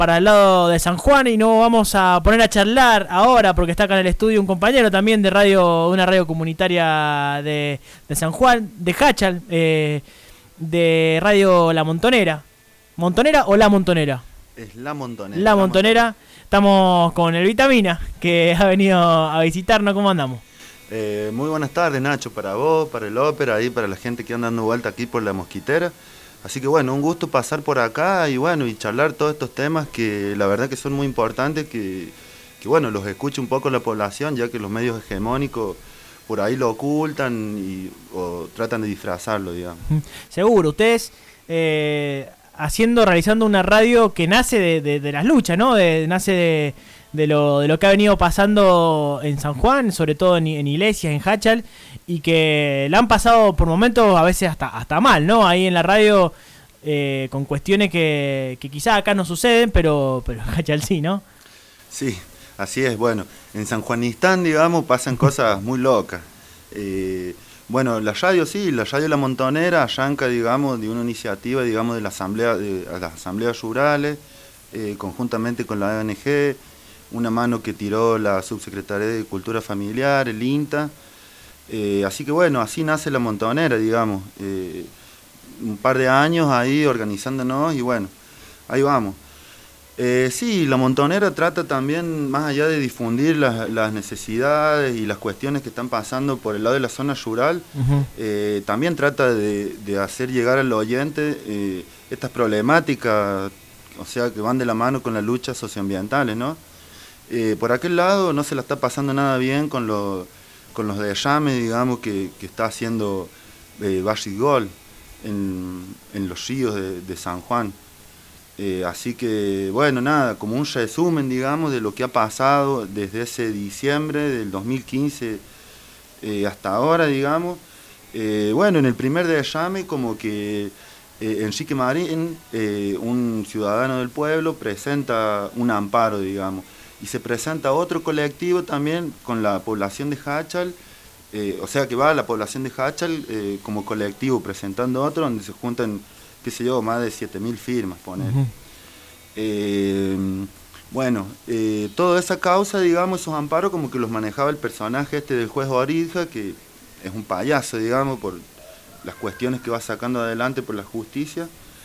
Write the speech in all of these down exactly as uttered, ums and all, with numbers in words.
para el lado de San Juan y nos vamos a poner a charlar ahora porque está acá en el estudio un compañero también de radio, una radio comunitaria de, de San Juan, de Hachal, eh, de Radio La Montonera. ¿Montonera o La Montonera? Es La Montonera. La Montonera. Estamos con el Vitamina, que ha venido a visitarnos. ¿Cómo andamos? Eh, muy buenas tardes, Nacho, para vos, para el ópera, y para la gente que anda dando vuelta aquí por La Mosquitera. Así que bueno, un gusto pasar por acá y bueno, y charlar todos estos temas que la verdad que son muy importantes, que, que bueno, los escuche un poco la población, ya que los medios hegemónicos por ahí lo ocultan y, o tratan de disfrazarlo, digamos. Seguro, ustedes... Eh... haciendo, realizando una radio que nace de, de, de las luchas, ¿no? De, nace de, de, lo, de lo que ha venido pasando en San Juan, sobre todo en, en iglesias, en Hachal, y que la han pasado por momentos a veces hasta, hasta mal, ¿no? Ahí en la radio, eh, con cuestiones que, que quizás acá no suceden, pero, pero en Hachal sí, ¿no? Sí, así es. Bueno, en San Juanistán, digamos, pasan cosas muy locas. Eh... Bueno, la radio sí, la radio La Montonera arranca, digamos, de una iniciativa, digamos, de la asamblea, de, de las asambleas rurales, eh, conjuntamente con la O N G, una mano que tiró la Subsecretaría de Cultura Familiar, el INTA, eh, así que bueno, así nace La Montonera, digamos, eh, un par de años ahí organizándonos y bueno, ahí vamos. Eh, sí, La Montonera trata también, más allá de difundir las, las necesidades y las cuestiones que están pasando por el lado de la zona rural, uh-huh. eh, también trata de, de hacer llegar al oyente eh, estas problemáticas, o sea, que van de la mano con las luchas socioambientales, ¿no? Eh, por aquel lado no se la está pasando nada bien con, lo, con los derrames, digamos, que, que está haciendo eh, Barrigol en, en los ríos de, de San Juan. Eh, así que, bueno, nada, como un resumen, digamos, de lo que ha pasado desde ese diciembre del dos mil quince eh, hasta ahora, digamos. Eh, bueno, en el primer derrame, como que eh, Enrique Marín, eh, un ciudadano del pueblo, presenta un amparo, digamos, y se presenta otro colectivo también con la población de Hachal, eh, o sea que va a la población de Hachal eh, como colectivo presentando otro, donde se juntan, qué sé yo, más de siete mil firmas, poner. Uh-huh. eh, bueno, eh, toda esa causa, digamos, esos amparos como que los manejaba el personaje este del juez Orija, que es un payaso, digamos, por las cuestiones que va sacando adelante por la justicia.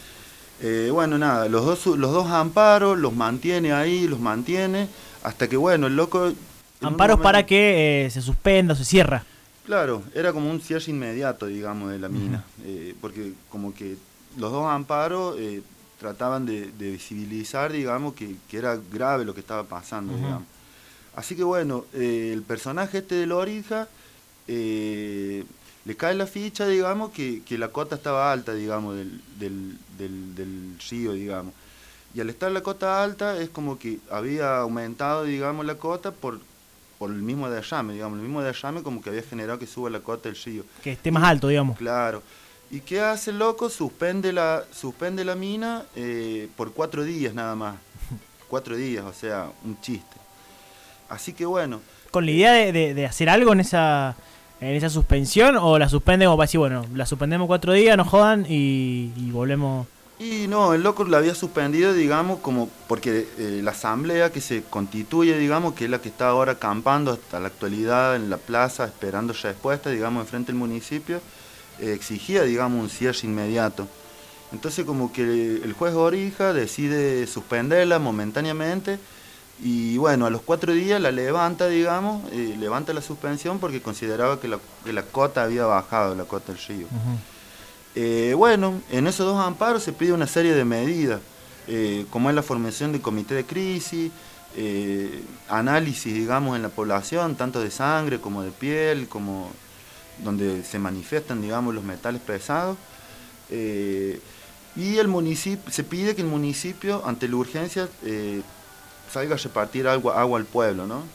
Eh, bueno, nada, los dos, los dos amparos los mantiene ahí, los mantiene, hasta que, bueno, el loco... Amparos momento, para que eh, se suspenda o se cierra. Claro, era como un cierre inmediato, digamos, de la mina, uh-huh. eh, porque como que los dos amparos eh, trataban de, de visibilizar, digamos, que, que era grave lo que estaba pasando, uh-huh. digamos. Así que bueno, eh, el personaje este de Lorija eh, le cae la ficha, digamos, que, que la cota estaba alta, digamos, del, del, del, del río, digamos. Y al estar la cota alta es como que había aumentado, digamos, la cota por, por el mismo derrame, digamos. El mismo derrame como que había generado que suba la cota del río. Que esté más alto, digamos. Claro. ¿Y qué hace el loco? Suspende la, suspende la mina eh, por cuatro días nada más. Cuatro días, o sea, un chiste. Así que bueno. ¿Con la idea de, de, de hacer algo en esa en esa suspensión o la suspenden como para decir, bueno, la suspendemos cuatro días, no jodan y, y volvemos? Y no, el loco la había suspendido, digamos, como porque eh, la asamblea que se constituye, digamos, que es la que está ahora acampando hasta la actualidad en la plaza, esperando respuesta, digamos, enfrente del municipio, eh, exigía, digamos, un cierre inmediato. Entonces como que el juez Orija decide suspenderla momentáneamente y bueno, a los cuatro días la levanta, digamos, eh, levanta la suspensión porque consideraba que la, que la cota había bajado, la cota del río. Uh-huh. Eh, bueno, en esos dos amparos se pide una serie de medidas, eh, como es la formación de comité de crisis, eh, análisis, digamos, en la población, tanto de sangre como de piel, como donde se manifiestan, digamos, los metales pesados. Eh, y el municipio, se pide que el municipio, ante la urgencia, eh, salga a repartir agua, agua al pueblo, ¿no?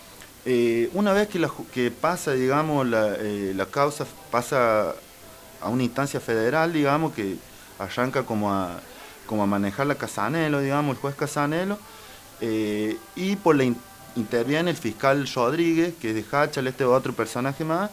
Eh, una vez que, la, que pasa, digamos, la, eh, la causa pasa a una instancia federal, digamos, que arranca como a, como a manejar la Casanelo, digamos, el juez Casanelo, eh, y por la in, interviene el fiscal Rodríguez, que es de Hachal, este otro personaje más,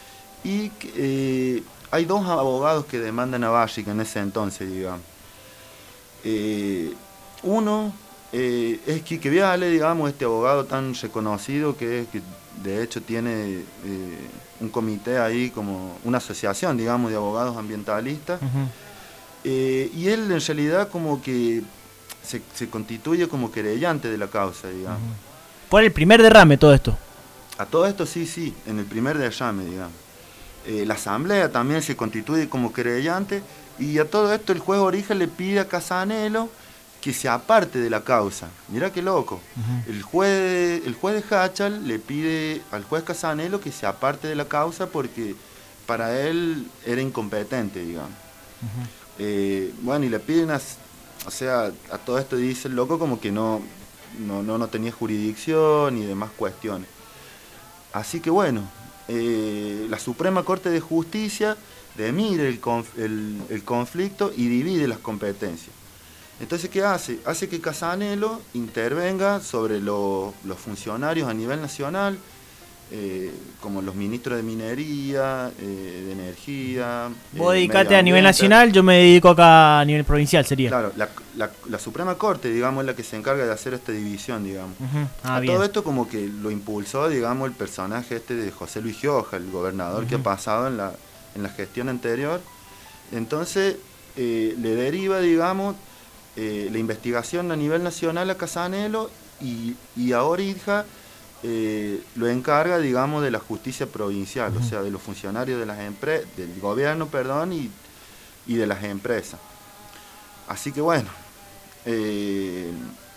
y eh, hay dos abogados que demandan a Básica en ese entonces, digamos. Eh, uno Eh, es Quique Viale, digamos, este abogado tan reconocido que, es, que de hecho tiene eh, un comité ahí, como una asociación, digamos, de abogados ambientalistas. Uh-huh. eh, y él en realidad como que se, se constituye como querellante de la causa, digamos. Uh-huh. ¿Por el primer derrame todo esto? A todo esto sí, sí, en el primer derrame, digamos. Eh, la asamblea también se constituye como querellante y a todo esto el juez Origen le pide a Casanelo que se aparte de la causa. Mirá qué loco. Uh-huh. El juez, el juez de Hachal le pide al juez Casanelo que se aparte de la causa porque para él era incompetente, digamos. Uh-huh. Eh, bueno, y le piden, a, o sea, a todo esto dice el loco como que no, no, no, no tenía jurisdicción y demás cuestiones. Así que bueno, eh, la Suprema Corte de Justicia demira el, conf, el, el conflicto y divide las competencias. Entonces, ¿qué hace? Hace que Casanelo intervenga sobre lo, los funcionarios a nivel nacional, eh, como los ministros de Minería, eh, de Energía. Vos eh, dedicate a nivel nacional, yo me dedico acá a nivel provincial, sería. Claro, la, la, la Suprema Corte, digamos, es la que se encarga de hacer esta división, digamos. Uh-huh. Ah, a bien. Todo esto como que lo impulsó, digamos, el personaje este de José Luis Gioja, el gobernador uh-huh. que ha pasado en la, en la gestión anterior. Entonces, eh, le deriva, digamos, Eh, la investigación a nivel nacional a Casanelo y, y a Orija eh, lo encarga, digamos, de la justicia provincial, uh-huh. o sea, de los funcionarios de las empre- del gobierno, perdón, y, y de las empresas. Así que bueno, eh,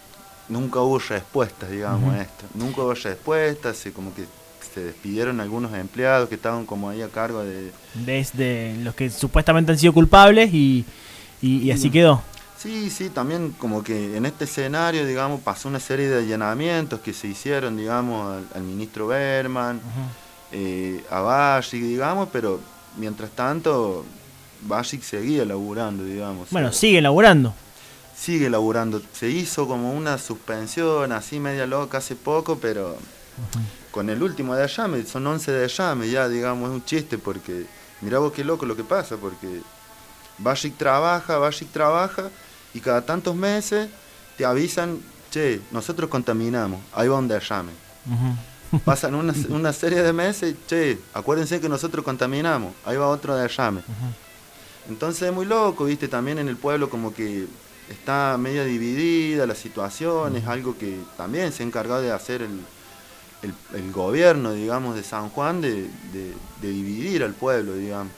nunca hubo respuestas, digamos, uh-huh. a esto. Nunca hubo respuestas, se, como que se despidieron algunos empleados que estaban como ahí a cargo de... Desde los que supuestamente han sido culpables y, y, y así quedó. Sí, sí, también como que en este escenario, digamos, pasó una serie de allanamientos que se hicieron, digamos, al, al ministro Berman, uh-huh. eh, a Bashik, digamos, pero mientras tanto, Bashik seguía laburando, digamos. Bueno, o sea, sigue laburando. Sigue laburando. Se hizo como una suspensión así media loca hace poco, pero uh-huh. con el último derrame, son once derrames ya, digamos, es un chiste porque, mirá vos qué loco lo que pasa, porque Bashik trabaja, Bashik trabaja, y cada tantos meses te avisan, che, nosotros contaminamos, ahí va un derrame. Uh-huh. Pasan una, una serie de meses, che, acuérdense que nosotros contaminamos, ahí va otro derrame. Uh-huh. Entonces es muy loco, viste, también en el pueblo como que está medio dividida la situación, uh-huh. es algo que también se ha encargado de hacer el, el, el gobierno, digamos, de San Juan, de, de, de dividir al pueblo, digamos.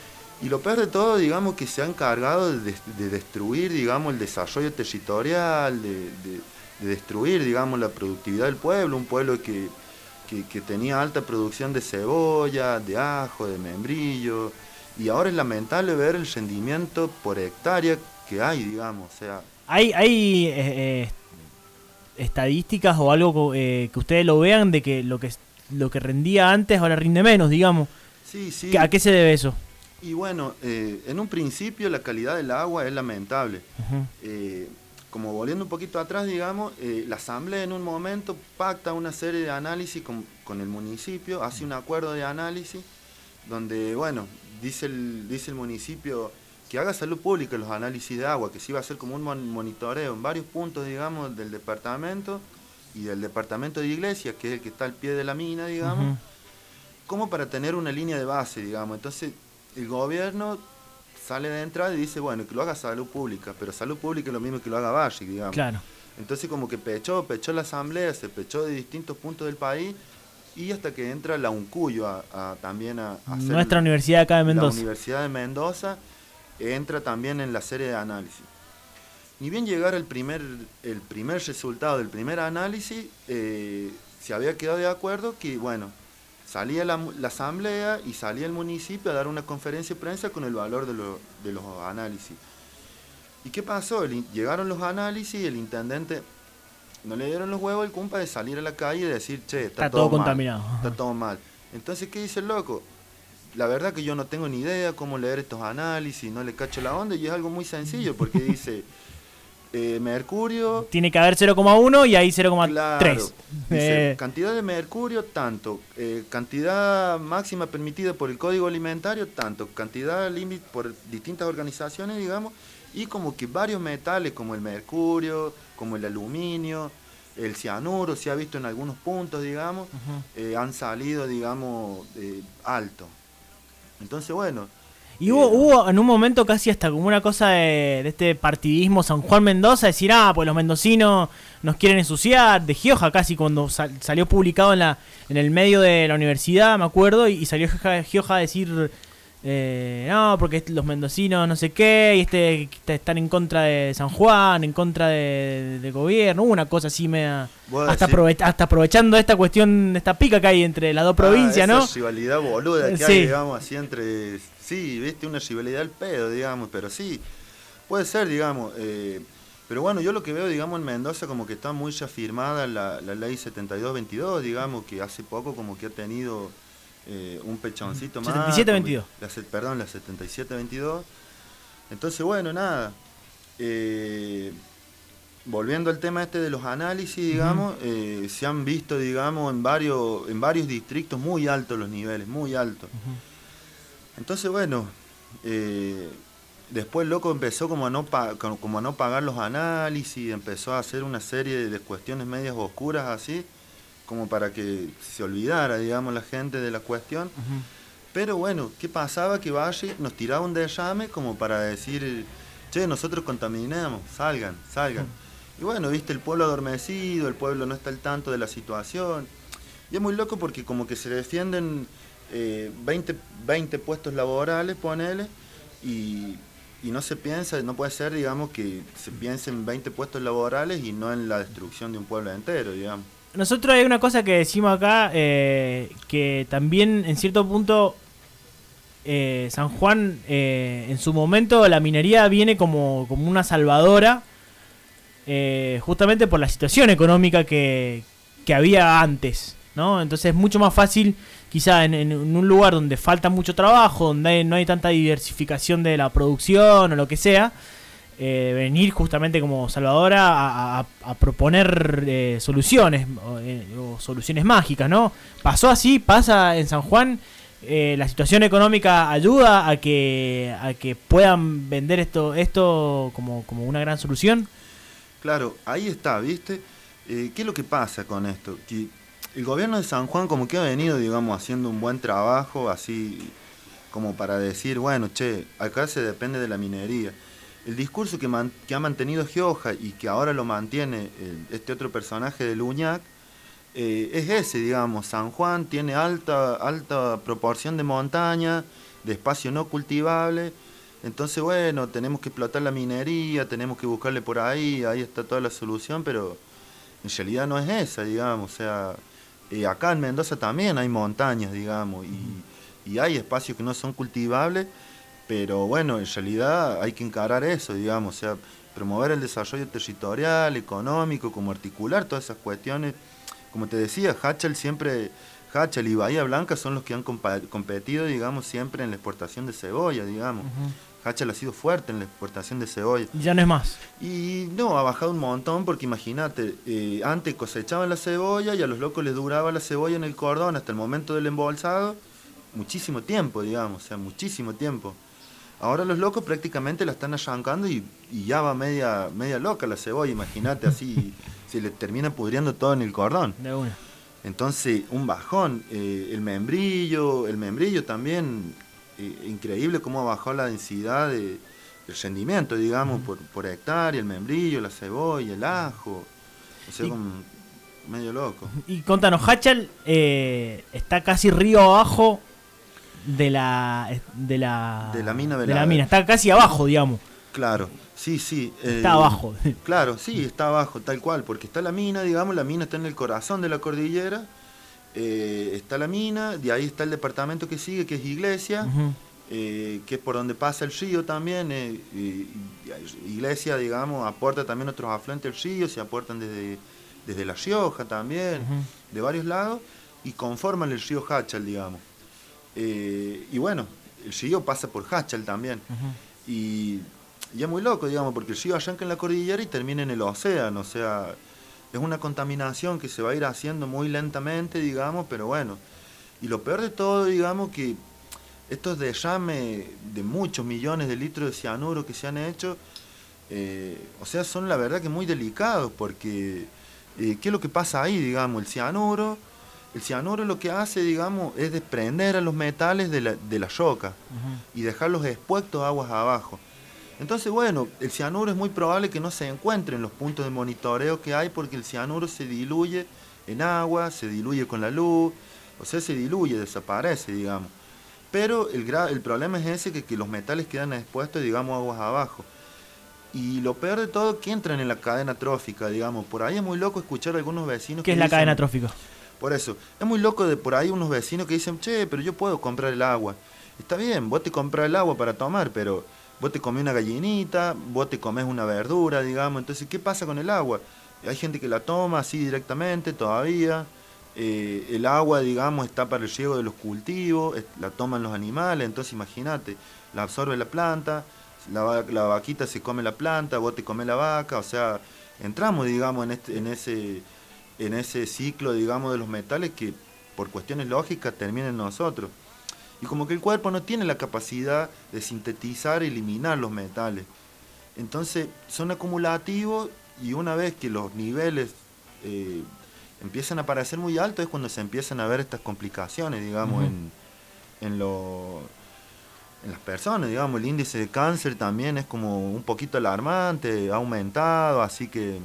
Y lo peor de todo, digamos, que se ha encargado de, de destruir, digamos, el desarrollo territorial, de, de, de destruir, digamos, la productividad del pueblo, un pueblo que, que, que tenía alta producción de cebolla, de ajo, de membrillo, y ahora es lamentable ver el rendimiento por hectárea que hay, digamos, o sea... ¿Hay, hay eh, eh, estadísticas o algo eh, que ustedes lo vean de que lo que lo que rendía antes ahora rinde menos, digamos? Sí, sí. ¿A qué se debe eso? Y bueno, eh, en un principio la calidad del agua es lamentable. Uh-huh. Eh, como volviendo un poquito atrás, digamos, eh, la Asamblea en un momento pacta una serie de análisis con, con el municipio, hace un acuerdo de análisis donde, bueno, dice el, dice el municipio que haga salud pública los análisis de agua, que se iba a hacer como un monitoreo en varios puntos, digamos, del departamento y del departamento de Iglesias, que es el que está al pie de la mina, digamos, uh-huh. como para tener una línea de base, digamos. Entonces, el gobierno sale de entrada y dice, bueno, que lo haga salud pública, pero salud pública es lo mismo que lo haga Bashik, digamos. Claro. Entonces como que pechó, pechó la asamblea, se pechó de distintos puntos del país y hasta que entra la UNCUYO a, a, también a, a hacer... Nuestra universidad acá de Mendoza. La Universidad de Mendoza entra también en la serie de análisis. Ni bien llegar el primer, el primer resultado del primer análisis, eh, se había quedado de acuerdo que, bueno, salía la, la asamblea y salía el municipio a dar una conferencia de prensa con el valor de, lo, de los análisis. ¿Y qué pasó? El, llegaron los análisis y el intendente no le dieron los huevos al cumpa de salir a la calle y decir, che, está, está todo, todo mal, contaminado. Está todo mal. Entonces, ¿qué dice el loco? La verdad que yo no tengo ni idea cómo leer estos análisis, no le cacho la onda y es algo muy sencillo porque dice... Eh, mercurio... Tiene que haber cero coma uno y ahí cero coma tres. Claro, dice, eh. cantidad de mercurio, tanto. Eh, cantidad máxima permitida por el Código Alimentario, tanto. Cantidad límite por distintas organizaciones, digamos. y como que varios metales como el mercurio, como el aluminio, el cianuro, se ha visto en algunos puntos, digamos, uh-huh. eh, han salido, digamos, eh, alto. Entonces, bueno. Y hubo, eh, hubo en un momento casi hasta como una cosa de, de este partidismo San Juan Mendoza, decir, ah, pues los mendocinos nos quieren ensuciar, de Gioja casi, cuando sal, salió publicado en la en el medio de la universidad, me acuerdo, y, y salió Gioja a decir, eh, no, porque los mendocinos no sé qué, y este están en contra de San Juan, en contra de, de, de gobierno, una cosa así media, hasta, aprove- hasta aprovechando esta cuestión, esta pica que hay entre las dos ah, provincias, esa ¿no? Esa rivalidad boluda que sí. hay, digamos, así entre, sí, viste, una rivalidad al pedo, digamos, pero sí, puede ser, digamos, eh, pero bueno, yo lo que veo, digamos, en Mendoza como que está muy ya firmada la, la ley setenta y dos veintidós, digamos, que hace poco como que ha tenido... Eh, un pechoncito más. setenta y siete veintidós. La, perdón, la setenta y siete veintidós. Entonces, bueno, nada. Eh, volviendo al tema este de los análisis, digamos, uh-huh. eh, se han visto, digamos, en varios, en varios distritos muy altos los niveles, muy altos. Uh-huh. Entonces, bueno, eh, después el loco empezó como a, no pa- como a no pagar los análisis, empezó a hacer una serie de cuestiones medias oscuras así, como para que se olvidara, digamos, la gente de la cuestión. Uh-huh. Pero bueno, ¿qué pasaba? Que Valle nos tiraba un derrame como para decir, che, nosotros contaminamos, salgan, salgan. Uh-huh. Y bueno, viste, el pueblo adormecido, el pueblo no está al tanto de la situación. Y es muy loco porque como que se defienden eh, veinte, veinte puestos laborales, ponele, y, y no se piensa, no puede ser, digamos, que se piense en veinte puestos laborales y no en la destrucción de un pueblo entero, digamos. Nosotros hay una cosa que decimos acá, eh, que también en cierto punto eh, San Juan, eh, en su momento la minería viene como, como una salvadora, eh, justamente por la situación económica que, que había antes, ¿no? Entonces es mucho más fácil, quizá en, en un lugar donde falta mucho trabajo, donde hay, no hay tanta diversificación de la producción o lo que sea, Eh, venir justamente como salvadora a, a, a proponer eh, soluciones o, eh, o soluciones mágicas, ¿no? Pasó así, pasa en San Juan, eh, la situación económica ayuda a que a que puedan vender esto esto como, como una gran solución. Claro, ahí está, ¿viste? Eh, ¿Qué es lo que pasa con esto? Que el gobierno de San Juan como que ha venido, digamos, haciendo un buen trabajo, así como para decir, bueno, che, acá se depende de la minería. El discurso que, man, que ha mantenido Gioja y que ahora lo mantiene el, este otro personaje de Luñac eh, es ese, digamos. San Juan tiene alta, alta proporción de montaña, de espacio no cultivable. Entonces, bueno, tenemos que explotar la minería, tenemos que buscarle por ahí, ahí está toda la solución, pero en realidad no es esa, digamos. O sea, eh, acá en Mendoza también hay montañas, digamos, y, y hay espacios que no son cultivables. Pero bueno, en realidad hay que encarar eso, digamos, o sea, promover el desarrollo territorial, económico, como articular todas esas cuestiones. Como te decía, Hachal siempre, Hachal y Bahía Blanca son los que han compa- competido, digamos, siempre en la exportación de cebolla, digamos. Uh-huh. Hachal ha sido fuerte en la exportación de cebolla. Y ya no es más. Y no, ha bajado un montón porque imagínate, eh, antes cosechaban la cebolla y a los locos les duraba la cebolla en el cordón hasta el momento del embolsado, muchísimo tiempo, digamos, o sea, muchísimo tiempo. Ahora los locos prácticamente la están arrancando y, y ya va media media loca la cebolla, imagínate, así se le termina pudriendo todo en el cordón. De una. Entonces, un bajón. Eh, el membrillo, el membrillo también, eh, increíble cómo bajó la densidad de, del rendimiento, digamos, uh-huh. por, por hectárea, el membrillo, la cebolla, el ajo. O sea, y, como medio loco. Y contanos, Hachal eh, está casi río abajo de la de la de la mina de la mina, está casi abajo, digamos. Claro, sí, sí. Está eh, abajo. Claro, sí, está abajo, tal cual, porque está la mina, digamos, la mina está en el corazón de la cordillera, eh, está la mina, de ahí está el departamento que sigue, que es Iglesia, uh-huh. eh, que es por donde pasa el río también, eh, y, y Iglesia, digamos, aporta también otros afluentes del río, se aportan desde, desde La Rioja también, uh-huh. de varios lados, y conforman el río Hachal, digamos. Eh, y bueno, el río pasa por Hachal también. Uh-huh. Y, y es muy loco, digamos, porque el río arranca en la cordillera y termina en el océano. O sea, es una contaminación que se va a ir haciendo muy lentamente, digamos, pero bueno. Y lo peor de todo, digamos, que estos derrames de muchos millones de litros de cianuro que se han hecho, Eh, o sea, son la verdad que muy delicados porque eh, ¿qué es lo que pasa ahí, digamos? El cianuro, el cianuro lo que hace, digamos, es desprender a los metales de la, de la roca uh-huh. y dejarlos expuestos aguas abajo. Entonces, bueno, el cianuro es muy probable que no se encuentre en los puntos de monitoreo que hay porque el cianuro se diluye en agua, se diluye con la luz, o sea, se diluye, desaparece, digamos. Pero el, gra- el problema es ese, que, que los metales quedan expuestos, digamos, aguas abajo. Y lo peor de todo, que entran en la cadena trófica, digamos. Por ahí es muy loco escuchar a algunos vecinos ¿Qué que es la dicen, cadena trófica? Por eso, es muy loco de por ahí unos vecinos que dicen, che, pero yo puedo comprar el agua. Está bien, vos te compras el agua para tomar, pero vos te comés una gallinita, vos te comés una verdura, digamos. Entonces, ¿qué pasa con el agua? Hay gente que la toma así directamente todavía. Eh, el agua, digamos, está para el riego de los cultivos, la toman los animales, entonces imagínate, la absorbe la planta, la, la vaquita se come la planta, vos te comes la vaca, o sea, entramos, digamos, en, este, en, ese, en ese ciclo, digamos, de los metales que por cuestiones lógicas terminan en nosotros. Y como que el cuerpo no tiene la capacidad de sintetizar y eliminar los metales. Entonces son acumulativos y una vez que los niveles eh, empiezan a parecer muy altos es cuando se empiezan a ver estas complicaciones, digamos, uh-huh. en, en, lo, en las personas, digamos. El índice de cáncer también es como un poquito alarmante, ha aumentado, así que,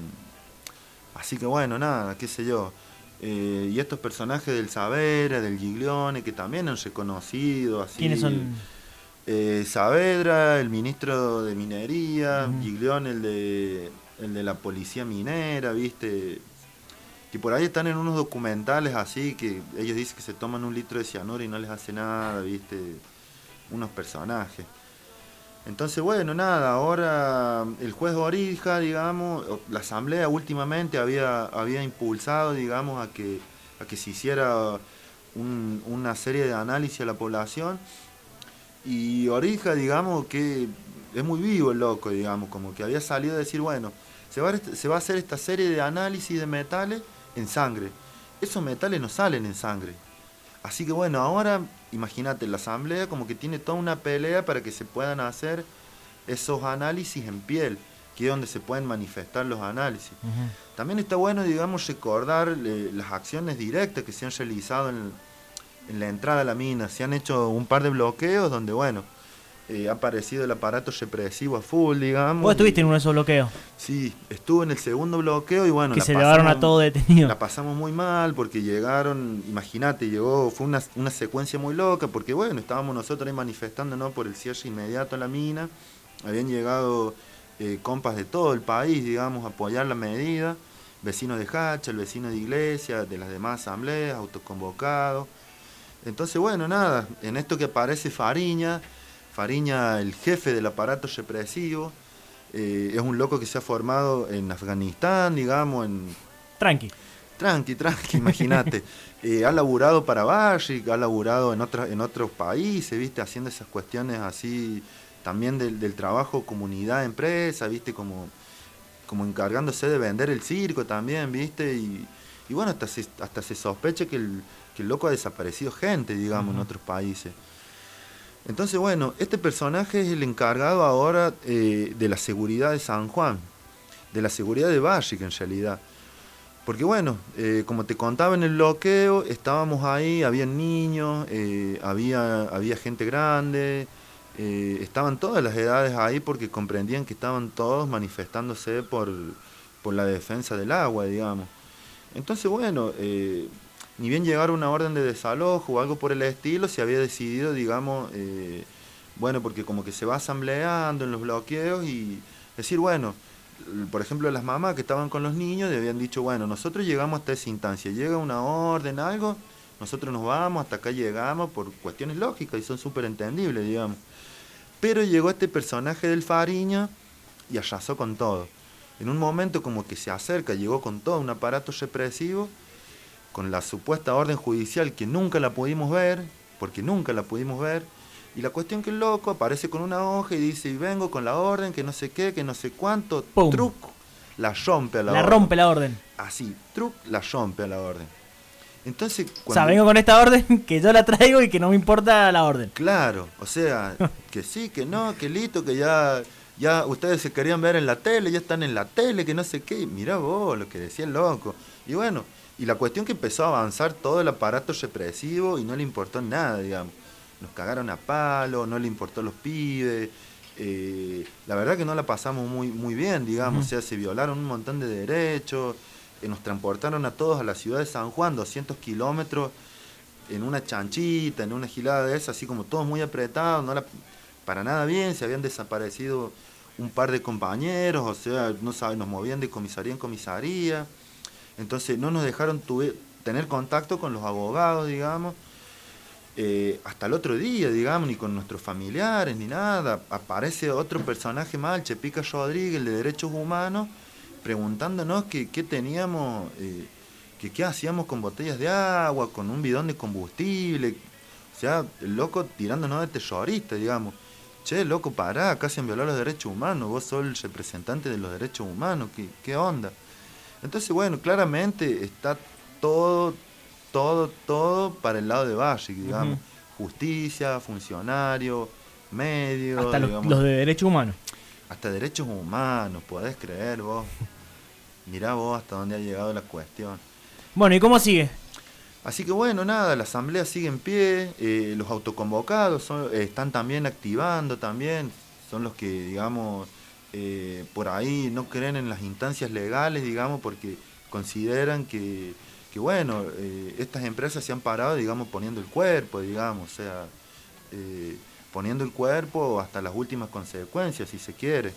así que bueno, nada, qué sé yo. Eh, y estos personajes del Saavedra, del Giglione, que también han reconocido, así. ¿Quiénes son? Eh, Saavedra, el ministro de Minería, uh-huh. Giglione, el de, el de la policía minera, ¿viste? Que por ahí están en unos documentales así, que ellos dicen que se toman un litro de cianuro y no les hace nada, ¿viste? Unos personajes. Entonces, bueno, nada, ahora el juez Orija, digamos, la asamblea últimamente había, había impulsado, digamos, a que, a que se hiciera un, una serie de análisis a la población. Y Orija, digamos, que es muy vivo el loco, digamos, como que había salido a decir, bueno, se va a, se va a hacer esta serie de análisis de metales en sangre. Esos metales no salen en sangre. Así que bueno, ahora imagínate, la asamblea como que tiene toda una pelea para que se puedan hacer esos análisis en piel, que es donde se pueden manifestar los análisis. Uh-huh. También está bueno, digamos, recordar eh, las acciones directas que se han realizado en, en la entrada a la mina. Se han hecho un par de bloqueos donde, bueno, Eh, ha aparecido el aparato represivo a full, digamos. ¿Vos estuviste en uno de esos bloqueos? Sí, estuve en el segundo bloqueo y bueno... Que la se pasamos, llevaron a todo detenido. La pasamos muy mal porque llegaron, imagínate, llegó, fue una, una secuencia muy loca porque bueno, estábamos nosotros ahí manifestándonos por el cierre inmediato a la mina. Habían llegado eh, compas de todo el país, digamos, a apoyar la medida. Vecinos de Hacha, el vecino de Iglesia, de las demás asambleas, autoconvocados. Entonces, bueno, nada, en esto que aparece Fariña... Fariña, el jefe del aparato represivo, eh, es un loco que se ha formado en Afganistán, digamos, en... Tranqui. Tranqui, tranqui, imagínate. eh, ha laburado para Barrick, ha laburado en, otra, en otros países, ¿viste? Haciendo esas cuestiones así, también del, del trabajo comunidad-empresa, ¿viste? Como, como encargándose de vender el circo también, ¿viste? Y, y bueno, hasta se, hasta se sospecha que el, que el loco ha desaparecido gente, digamos, uh-huh. en otros países. Entonces, bueno, este personaje es el encargado ahora eh, de la seguridad de San Juan, de la seguridad de Barrick en realidad. Porque bueno, eh, como te contaba en el bloqueo, estábamos ahí, había niños, eh, había, había gente grande, eh, estaban todas las edades ahí porque comprendían que estaban todos manifestándose por, por la defensa del agua, digamos. Entonces, bueno... Eh, ni bien llegar una orden de desalojo o algo por el estilo, se había decidido, digamos, eh, bueno, porque como que se va asambleando en los bloqueos y decir, bueno, por ejemplo, las mamás que estaban con los niños le habían dicho, bueno, nosotros llegamos hasta esa instancia, llega una orden, algo, nosotros nos vamos, hasta acá llegamos por cuestiones lógicas y son súper entendibles, digamos. Pero llegó este personaje del Fariña y arrasó con todo. En un momento como que se acerca, llegó con todo un aparato represivo, con la supuesta orden judicial que nunca la pudimos ver, porque nunca la pudimos ver, y la cuestión que el loco aparece con una hoja y dice, y vengo con la orden, que no sé qué, que no sé cuánto, ¡pum! Truc, la rompe a la, la orden. La rompe la orden. Así, truc, la rompe a la orden. Entonces, cuando... O sea, vengo con esta orden, que yo la traigo y que no me importa la orden. Claro, o sea, que sí, que no, que listo, que ya ya ustedes se querían ver en la tele, ya están en la tele, que no sé qué, mirá vos lo que decía el loco. Y bueno, y la cuestión que empezó a avanzar todo el aparato represivo y no le importó nada, digamos. Nos cagaron a palo, no le importó a los pibes. Eh, la verdad que no la pasamos muy, muy bien, digamos. Uh-huh. O sea, se violaron un montón de derechos. Eh, nos transportaron a todos a la ciudad de San Juan, doscientos kilómetros, en una chanchita, en una gilada de esas, así como todos muy apretados, no la, para nada bien. Se habían desaparecido un par de compañeros, o sea, no saben, nos movían de comisaría en comisaría. Entonces no nos dejaron tuve, tener contacto con los abogados, digamos, eh, hasta el otro día, digamos, ni con nuestros familiares, ni nada. Aparece otro personaje más, el Chepica Rodríguez, el de Derechos Humanos, preguntándonos qué teníamos, eh, que qué hacíamos con botellas de agua, con un bidón de combustible. O sea, el loco tirándonos de terrorista, digamos. Che, loco, pará, acá se han violado los derechos humanos, vos sos el representante de los derechos humanos, ¿qué, qué onda? Entonces, bueno, claramente está todo, todo, todo para el lado de Bashik, digamos. Uh-huh. Justicia, funcionario, medios. Hasta digamos, los, los de derechos humanos. Hasta derechos humanos, podés creer vos. Mirá vos hasta dónde ha llegado la cuestión. Bueno, ¿y cómo sigue? Así que bueno, nada, la asamblea sigue en pie, eh, los autoconvocados son, eh, están también activando también, son los que, digamos... Eh, por ahí no creen en las instancias legales, digamos, porque consideran que, que bueno, eh, estas empresas se han parado, digamos, poniendo el cuerpo, digamos, o sea, eh, poniendo el cuerpo hasta las últimas consecuencias, si se quiere.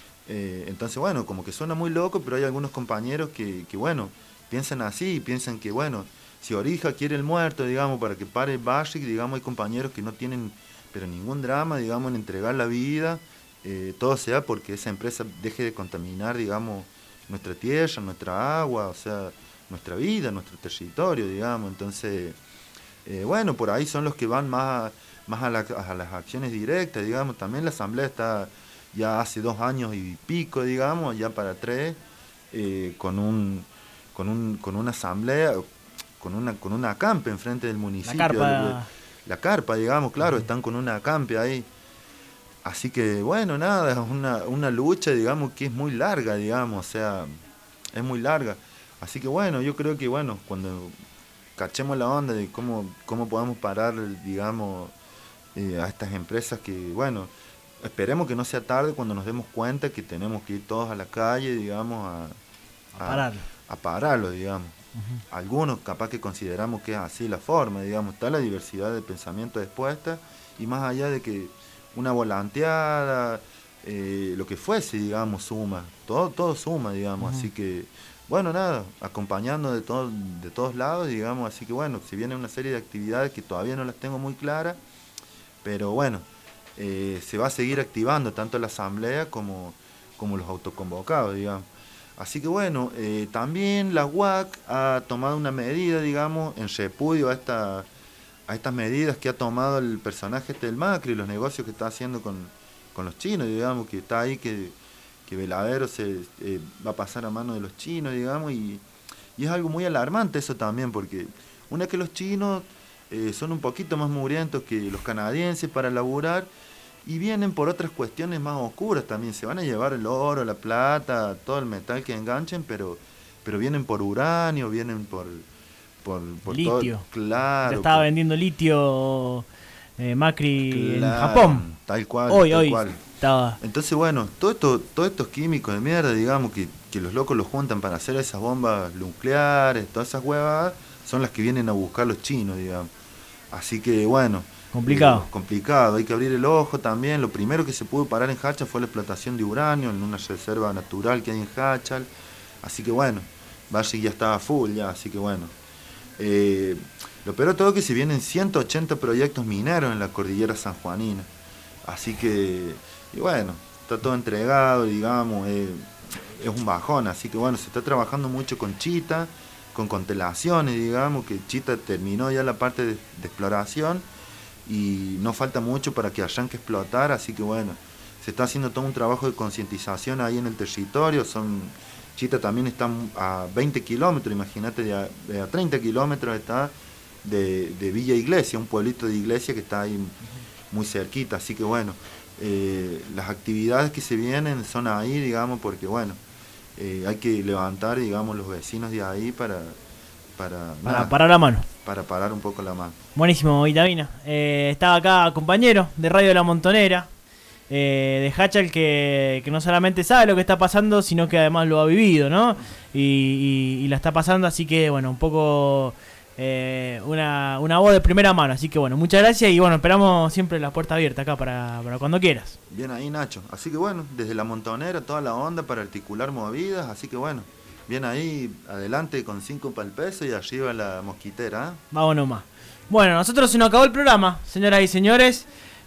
Eh, entonces, bueno, como que suena muy loco, pero hay algunos compañeros que, que, bueno, piensan así, piensan que, bueno, si Orija quiere el muerto, digamos, para que pare Bashik, digamos, hay compañeros que no tienen, pero ningún drama, digamos, en entregar la vida. Eh, todo sea porque esa empresa deje de contaminar, digamos, nuestra tierra, nuestra agua, o sea, nuestra vida, nuestro territorio, digamos. Entonces, eh, bueno, por ahí son los que van más, más a, la, a las acciones directas, digamos. También la asamblea está ya hace dos años y pico, digamos, ya para tres, eh, con un con un con una asamblea, con una con una acampe enfrente del municipio. La carpa, la carpa, digamos, claro, uh-huh. Están con una acampe ahí. Así que, bueno, nada, es una, una lucha, digamos, que es muy larga, digamos, o sea, es muy larga. Así que, bueno, yo creo que, bueno, cuando cachemos la onda de cómo, cómo podemos parar, digamos, eh, a estas empresas que, bueno, esperemos que no sea tarde cuando nos demos cuenta que tenemos que ir todos a la calle, digamos, a, a, a pararlo. A, a pararlo, digamos. Uh-huh. Algunos capaz que consideramos que es así la forma, digamos, está la diversidad de pensamiento expuesta y más allá de que una volanteada, eh, lo que fuese, digamos, suma, todo todo suma, digamos, uh-huh. Así que, bueno, nada, acompañando de, todo, de todos lados, digamos, así que, bueno, se viene una serie de actividades que todavía no las tengo muy claras, pero bueno, eh, se va a seguir activando tanto la asamblea como, como los autoconvocados, digamos. Así que, bueno, eh, también la U A C ha tomado una medida, digamos, en repudio a esta... a estas medidas que ha tomado el personaje este del Macri, los negocios que está haciendo con, con los chinos, digamos, que está ahí, que, que Veladero se eh, va a pasar a mano de los chinos, digamos, y, y es algo muy alarmante eso también, porque una que los chinos eh, son un poquito más mugrientos que los canadienses para laburar, y vienen por otras cuestiones más oscuras también, se van a llevar el oro, la plata, todo el metal que enganchen, pero, pero vienen por uranio, vienen por... Por, por litio. Todo, claro. Ya estaba por, vendiendo litio eh, Macri claro, en Japón. Tal cual. Hoy, tal hoy. Cual. Estaba... Entonces, bueno, todo esto, todos estos químicos de mierda, digamos, que, que los locos los juntan para hacer esas bombas nucleares, todas esas huevas, son las que vienen a buscar los chinos, digamos. Así que, bueno. Complicado. Eh, complicado, hay que abrir el ojo también. Lo primero que se pudo parar en Hachal fue la explotación de uranio en una reserva natural que hay en Hachal. Así que, bueno, Bashik ya estaba full ya, así que, bueno. Eh, lo peor de todo es que se vienen ciento ochenta proyectos mineros en la cordillera sanjuanina, así que, y bueno, está todo entregado, digamos, eh, es un bajón, así que bueno, se está trabajando mucho con Chita, con constelaciones, digamos, que Chita terminó ya la parte de, de exploración y no falta mucho para que arranque a explotar, así que bueno, se está haciendo todo un trabajo de concientización ahí en el territorio, son... Chita también está a veinte kilómetros, imagínate, de a, de a treinta kilómetros está de, de Villa Iglesia, un pueblito de Iglesia que está ahí muy cerquita, así que bueno, eh, las actividades que se vienen son ahí, digamos, porque bueno, eh, hay que levantar, digamos, los vecinos de ahí para... Para, Para nada, parar la mano. para parar un poco la mano. Buenísimo, Vitamina. Eh, estaba acá compañero de Radio La Montonera, eh, de Hachal, que, que no solamente sabe lo que está pasando, sino que además lo ha vivido, ¿no? Y, y, y la está pasando, así que bueno, un poco eh, una, una voz de primera mano. Así que bueno, muchas gracias y bueno, esperamos siempre la puerta abierta acá para, para cuando quieras. Bien ahí, Nacho. Así que bueno, desde La Montonera toda la onda para articular movidas, así que bueno. Bien ahí, adelante con cinco para el peso y arriba la mosquitera. ¿eh? Vamos nomás. Bueno, nosotros se nos acabó el programa, señoras y señores.